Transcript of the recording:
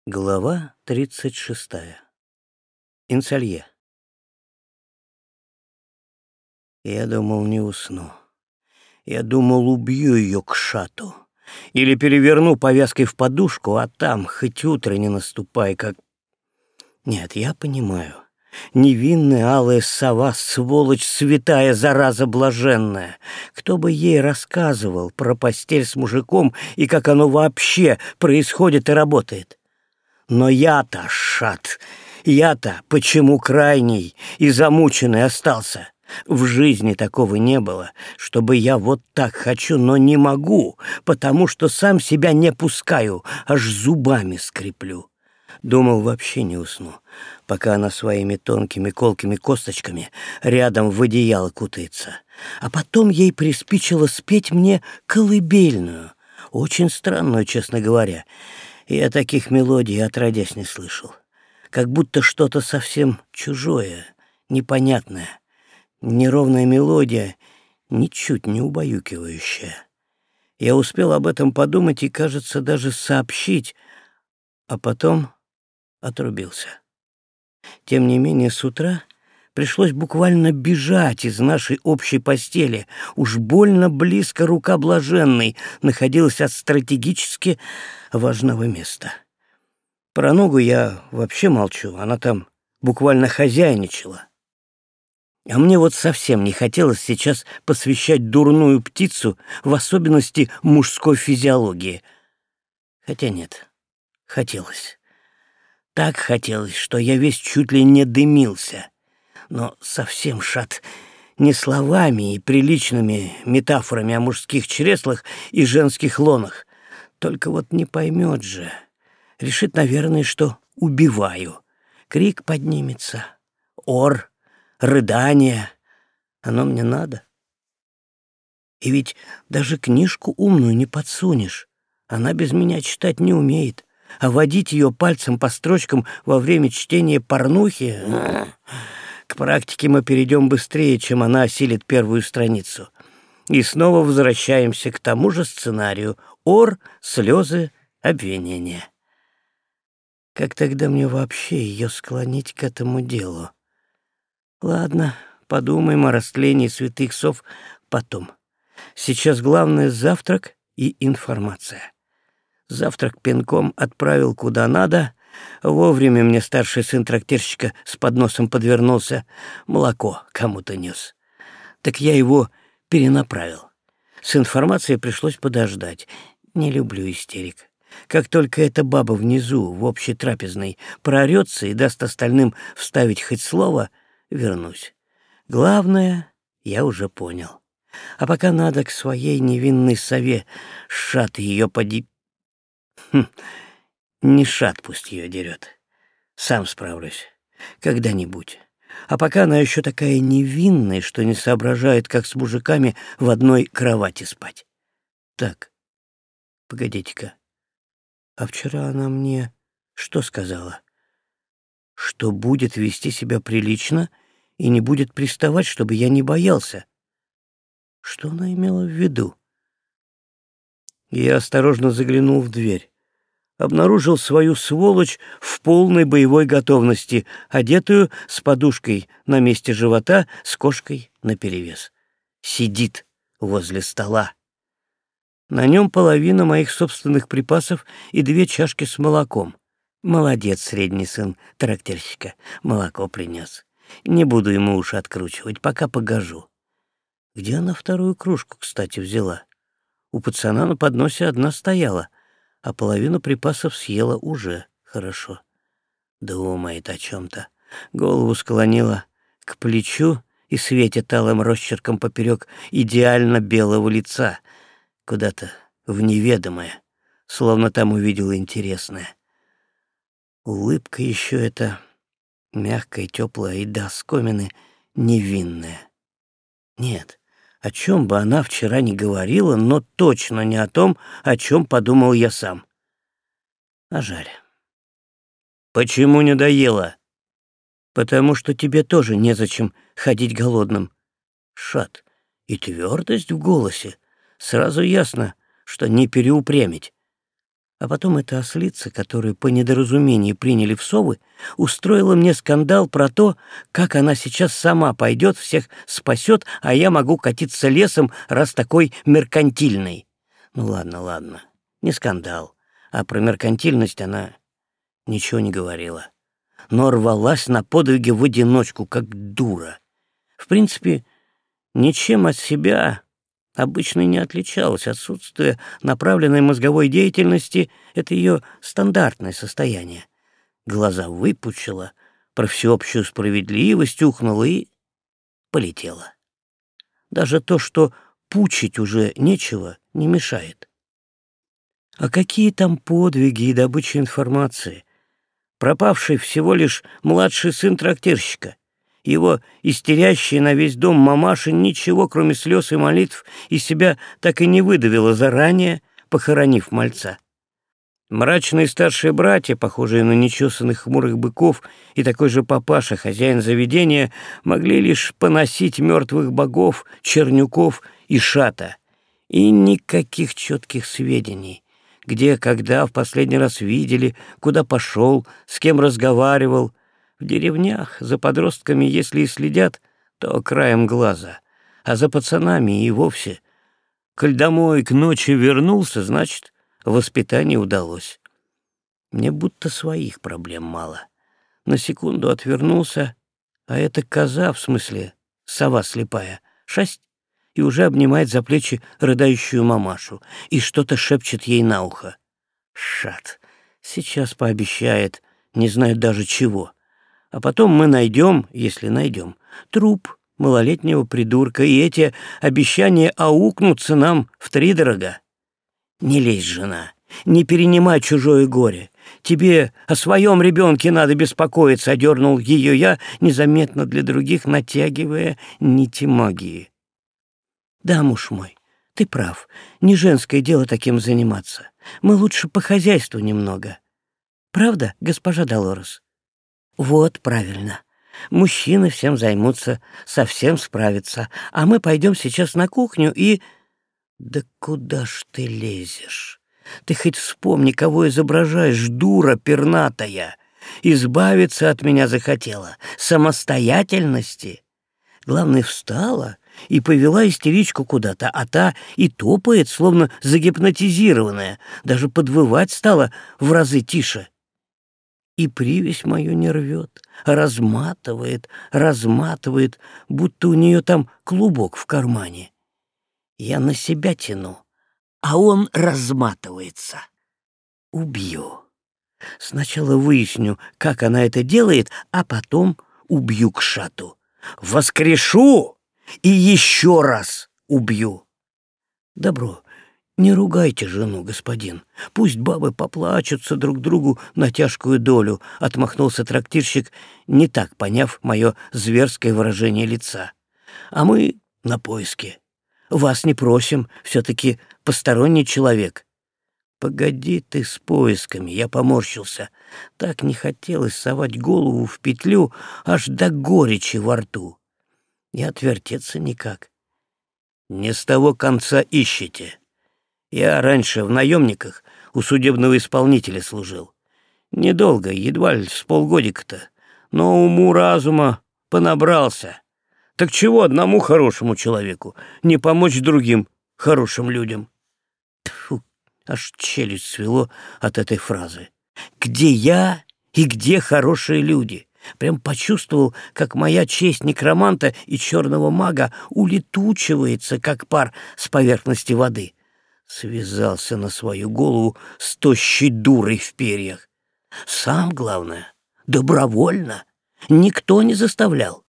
Глава 36. Инсалье. Я думал, не усну. Я думал, убью ее к шату. Или переверну повязкой в подушку, а там хоть утро не наступай, как... Нет, я понимаю. Невинная алая сова, сволочь святая, зараза блаженная. Кто бы ей рассказывал про постель с мужиком и как оно вообще происходит и работает? Но я-то, шат, я-то почему крайний и замученный остался? В жизни такого не было, чтобы я вот так хочу, но не могу, потому что сам себя не пускаю, аж зубами скреплю. Думал, вообще не усну, пока она своими тонкими колкими косточками рядом в одеяло кутается. А потом ей приспичило спеть мне колыбельную, очень странную, честно говоря. Я таких мелодий отродясь не слышал. Как будто что-то совсем чужое, непонятное. Неровная мелодия, ничуть не убаюкивающая. Я успел об этом подумать и, кажется, даже сообщить, а потом отрубился. Тем не менее, с утра пришлось буквально бежать из нашей общей постели. Уж больно близко рука блаженной находилась от стратегически важного места. Про ногу я вообще молчу, она там буквально хозяйничала. А мне вот совсем не хотелось сейчас посвящать дурную птицу в особенности мужской физиологии. Хотя нет, хотелось. Так хотелось, что я весь чуть ли не дымился. Но совсем, шат, не словами и приличными метафорами о мужских чреслах и женских лонах. Только вот не поймет же. Решит, наверное, что убиваю. Крик поднимется, ор, рыдание. Оно мне надо. И ведь даже книжку умную не подсунешь. Она без меня читать не умеет. А водить ее пальцем по строчкам во время чтения порнухи... К практике мы перейдем быстрее, чем она осилит первую страницу. И снова возвращаемся к тому же сценарию. Ор, слезы, обвинения. Как тогда мне вообще ее склонить к этому делу? Ладно, подумаем о растлении святых сов потом. Сейчас главное — завтрак и информация. Завтрак пинком отправил куда надо. Вовремя мне старший сын трактирщика с подносом подвернулся. Молоко кому-то нес. Так я его перенаправил. С информацией пришлось подождать. Не люблю истерик. Как только эта баба внизу, в общей трапезной, проорется и даст остальным вставить хоть слово, вернусь. Главное, я уже понял. А пока надо к своей невинной сове. Шат ее поди... Не шат пусть ее дерет. Сам справлюсь. Когда-нибудь. А пока она еще такая невинная, что не соображает, как с мужиками в одной кровати спать. Так, погодите-ка. А вчера она мне что сказала? Что будет вести себя прилично и не будет приставать, чтобы я не боялся. Что она имела в виду? Я осторожно заглянул в дверь. Обнаружил свою сволочь в полной боевой готовности, одетую с подушкой на месте живота, с кошкой наперевес. Сидит возле стола. На нем половина моих собственных припасов и 2 чашки с молоком. Молодец, средний сын трактирщика, молоко принес. Не буду ему уши откручивать, пока погожу. Где она 2-ю кружку, кстати, взяла? У пацана на подносе одна стояла, а половину припасов съела уже хорошо. Думает о чем-то. Голову склонила к плечу и светит алым росчерком поперек идеально белого лица, куда-то в неведомое, словно там увидела интересное. Улыбка еще эта мягкая, теплая и до оскомины невинная. Нет, о чем бы она вчера ни говорила, но точно не о том, о чем подумал я сам. А жаль. Почему не доела? Потому что тебе тоже незачем ходить голодным. Шат, и твердость в голосе. Сразу ясно, что не переупрямить. А потом эта ослица, которую по недоразумению приняли в совы, устроила мне скандал про то, как она сейчас сама пойдет, всех спасет, а я могу катиться лесом, раз такой меркантильный. Ну ладно, ладно, не скандал. А про меркантильность она ничего не говорила. Но рвалась на подвиги в одиночку, как дура. В принципе, ничем от себя обычно не отличалась. Отсутствие направленной мозговой деятельности — это ее стандартное состояние. Глаза выпучила, про всеобщую справедливость ухнула и полетела. Даже то, что пучить уже нечего, не мешает. А какие там подвиги и добыча информации? Пропавший всего лишь младший сын трактирщика. Его истерящая на весь дом мамаша ничего, кроме слез и молитв, из себя так и не выдавила заранее, похоронив мальца. Мрачные старшие братья, похожие на нечесанных хмурых быков, и такой же папаша, хозяин заведения, могли лишь поносить мертвых богов, чернюков и шата. И никаких четких сведений, где, когда в последний раз видели, куда пошел, с кем разговаривал. В деревнях за подростками, если и следят, то краем глаза, а за пацанами и вовсе. Коль домой к ночи вернулся, значит, воспитание удалось. Мне будто своих проблем мало. На секунду отвернулся, а эта коза, в смысле сова слепая, шасть, и уже обнимает за плечи рыдающую мамашу и что-то шепчет ей на ухо. Шат, сейчас пообещает, не знаю даже чего. А потом мы найдем, если найдем, труп малолетнего придурка, и эти обещания аукнутся нам втридорога. Не лезь, жена, не перенимай чужое горе. Тебе о своем ребенке надо беспокоиться, — одернул ее я, незаметно для других натягивая нити магии. Да, муж мой, ты прав, не женское дело таким заниматься. Мы лучше по хозяйству немного. Правда, госпожа Долорес? Вот, правильно. Мужчины всем займутся, совсем справятся, а мы пойдем сейчас на кухню и... Да куда ж ты лезешь? Ты хоть вспомни, кого изображаешь, дура пернатая. Избавиться от меня захотела, самостоятельности. Главное, встала и повела истеричку куда-то, а та и топает, словно загипнотизированная, даже подвывать стала в разы тише. И привязь мою не рвет, а разматывает, будто у нее там клубок в кармане. Я на себя тяну, а он разматывается. Убью. Сначала выясню, как она это делает, а потом убью к шату. Воскрешу и еще раз убью. Добро. Не ругайте жену, господин. Пусть бабы поплачутся друг другу на тяжкую долю, — отмахнулся трактирщик, не так поняв мое зверское выражение лица. А мы на поиске. Вас не просим, все-таки посторонний человек. Погоди ты с поисками, я поморщился. Так не хотелось совать голову в петлю, аж до горечи во рту. И отвертеться никак. Не с того конца ищете. Я раньше в наемниках у судебного исполнителя служил. Недолго, едва ли с полгодика-то, но уму-разума понабрался. Так чего одному хорошему человеку не помочь другим хорошим людям? Тьфу, аж челюсть свело от этой фразы. Где я и где хорошие люди? Прям почувствовал, как моя честь некроманта и черного мага улетучивается, как пар с поверхности воды. Связался на свою голову с тощей дурой в перьях. Сам, главное, добровольно. Никто не заставлял.